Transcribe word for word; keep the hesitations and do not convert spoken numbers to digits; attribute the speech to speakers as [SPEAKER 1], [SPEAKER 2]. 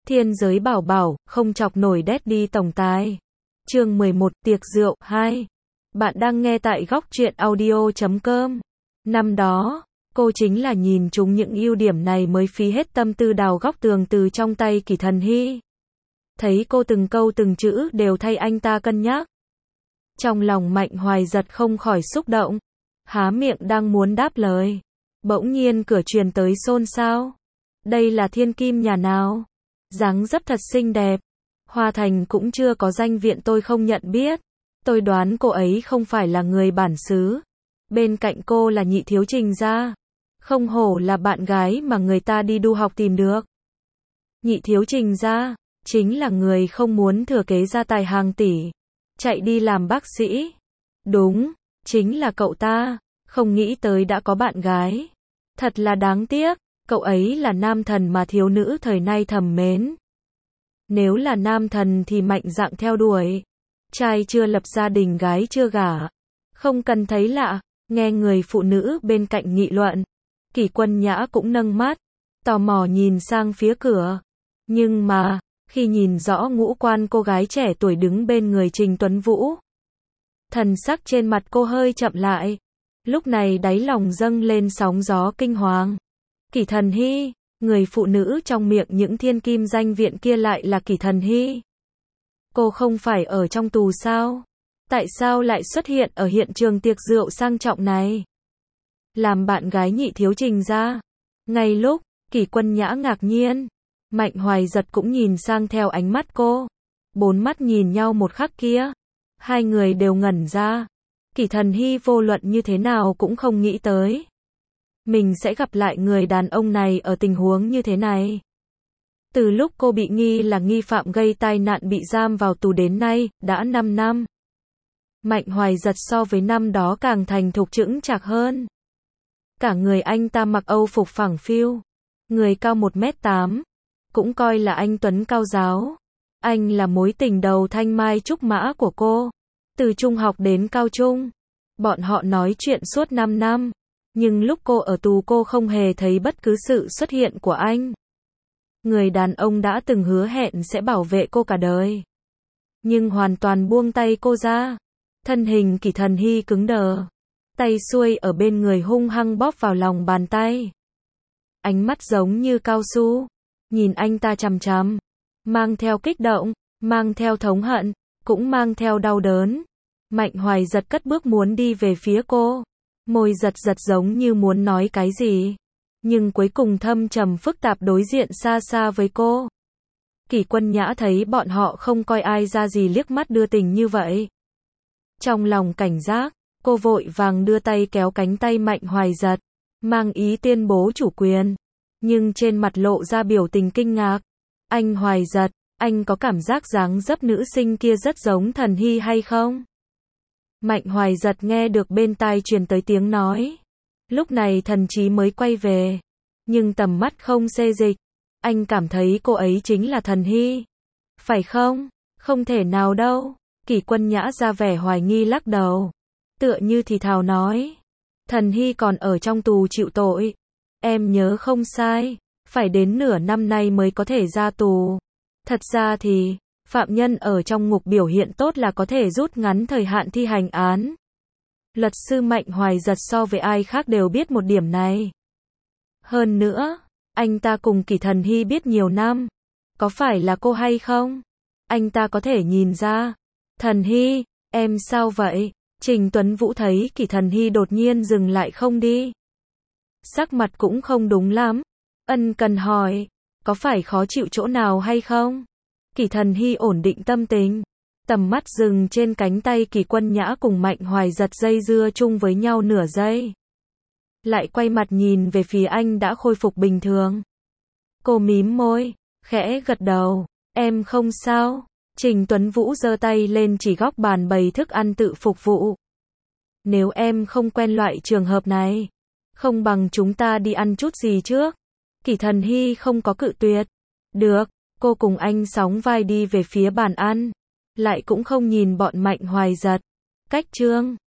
[SPEAKER 1] Thiên giới bảo bảo, không chọc nổi Daddy tổng tài. Chương mười một, tiệc rượu hai. Bạn đang nghe tại góc truyện audio chấm com. Năm đó, cô chính là nhìn trúng những ưu điểm này mới phí hết tâm tư đào góc tường từ trong tay Kỷ Thần Hy. Thấy cô từng câu từng chữ đều thay anh ta cân nhắc. Trong lòng Mạnh Hoài Giật không khỏi xúc động. Há miệng đang muốn đáp lời. Bỗng nhiên cửa truyền tới xôn xao. Đây là thiên kim nhà nào? Dáng dấp thật xinh đẹp. Hoa Thành cũng chưa có danh viện tôi không nhận biết. Tôi đoán cô ấy không phải là người bản xứ. Bên cạnh cô là Nhị Thiếu Trình gia. Không hổ là bạn gái mà người ta đi du học tìm được. Nhị Thiếu Trình gia chính là người không muốn thừa kế gia tài hàng tỷ, chạy đi làm bác sĩ. Đúng, chính là cậu ta. Không nghĩ tới đã có bạn gái. Thật là đáng tiếc. Cậu ấy là nam thần mà thiếu nữ thời nay thầm mến. Nếu là nam thần thì mạnh dạn theo đuổi. Trai chưa lập gia đình gái chưa gả. Không cần thấy lạ, nghe người phụ nữ bên cạnh nghị luận. Kỷ Quân Nhã cũng nâng mắt, tò mò nhìn sang phía cửa. Nhưng mà, khi nhìn rõ ngũ quan cô gái trẻ tuổi đứng bên người Trình Tuấn Vũ, thần sắc trên mặt cô hơi chậm lại. Lúc này đáy lòng dâng lên sóng gió kinh hoàng. Kỷ Thần Hy, người phụ nữ trong miệng những thiên kim danh viện kia lại là Kỷ Thần Hy. Cô không phải ở trong tù sao? Tại sao lại xuất hiện ở hiện trường tiệc rượu sang trọng này? Làm bạn gái Nhị Thiếu Trình gia. Ngay lúc Kỷ Quân Nhã ngạc nhiên, Mạnh Hoài Giật cũng nhìn sang theo ánh mắt cô. Bốn mắt nhìn nhau một khắc kia, hai người đều ngẩn ra. Kỷ Thần Hy vô luận như thế nào cũng không nghĩ tới mình sẽ gặp lại người đàn ông này ở tình huống như thế này. Từ lúc cô bị nghi là nghi phạm gây tai nạn bị giam vào tù đến nay, đã năm năm. Mạnh Hoài Giật so với năm đó càng thành thục chững chạc hơn. Cả người anh ta mặc âu phục phẳng phiu. Người cao một mét tám. Cũng coi là anh tuấn cao giáo. Anh là mối tình đầu thanh mai trúc mã của cô. Từ trung học đến cao trung. Bọn họ nói chuyện suốt năm năm. Nhưng lúc cô ở tù cô không hề thấy bất cứ sự xuất hiện của anh. Người đàn ông đã từng hứa hẹn sẽ bảo vệ cô cả đời. Nhưng hoàn toàn buông tay cô ra. Thân hình Kỷ Thần Hy cứng đờ. Tay xuôi ở bên người hung hăng bóp vào lòng bàn tay. Ánh mắt giống như cao su. Nhìn anh ta chằm chằm. Mang theo kích động, mang theo thống hận, cũng mang theo đau đớn. Mạnh Hoài Giật cất bước muốn đi về phía cô. Môi giật giật giống như muốn nói cái gì. Nhưng cuối cùng thâm trầm phức tạp đối diện xa xa với cô. Kỷ Quân Nhã thấy bọn họ không coi ai ra gì liếc mắt đưa tình như vậy. Trong lòng cảnh giác, cô vội vàng đưa tay kéo cánh tay Mạnh Hoài Giật, mang ý tuyên bố chủ quyền. Nhưng trên mặt lộ ra biểu tình kinh ngạc. Anh Hoài Giật, anh có cảm giác dáng dấp nữ sinh kia rất giống Thần Hy hay không? Mạnh Hoài Giật nghe được bên tai truyền tới tiếng nói. Lúc này thần trí mới quay về. Nhưng tầm mắt không xê dịch. Anh cảm thấy cô ấy chính là Thần Hy. Phải không? Không thể nào đâu. Kỷ Quân Nhã ra vẻ hoài nghi lắc đầu. Tựa như thì thào nói. Thần Hy còn ở trong tù chịu tội. Em nhớ không sai. Phải đến nửa năm nay mới có thể ra tù. Thật ra thì, phạm nhân ở trong ngục biểu hiện tốt là có thể rút ngắn thời hạn thi hành án. Luật sư Mạnh Hoài Giật so với ai khác đều biết một điểm này. Hơn nữa, anh ta cùng Kỷ Thần Hy biết nhiều năm. Có phải là cô hay không? Anh ta có thể nhìn ra. Thần Hy, em sao vậy? Trình Tuấn Vũ thấy Kỷ Thần Hy đột nhiên dừng lại không đi. Sắc mặt cũng không đúng lắm. Ân cần hỏi, có phải khó chịu chỗ nào hay không? Kỷ Thần Hy ổn định tâm tình. Tầm mắt dừng trên cánh tay Kỷ Quân Nhã cùng Mạnh Hoài Giật dây dưa chung với nhau nửa giây. Lại quay mặt nhìn về phía anh đã khôi phục bình thường. Cô mím môi, khẽ gật đầu. Em không sao. Trình Tuấn Vũ giơ tay lên chỉ góc bàn bày thức ăn tự phục vụ. Nếu em không quen loại trường hợp này, không bằng chúng ta đi ăn chút gì trước. Kỷ Thần Hy không có cự tuyệt. Được, cô cùng anh sóng vai đi về phía bàn ăn. Lại cũng không nhìn bọn Mạnh Hoài Giật. Cách chương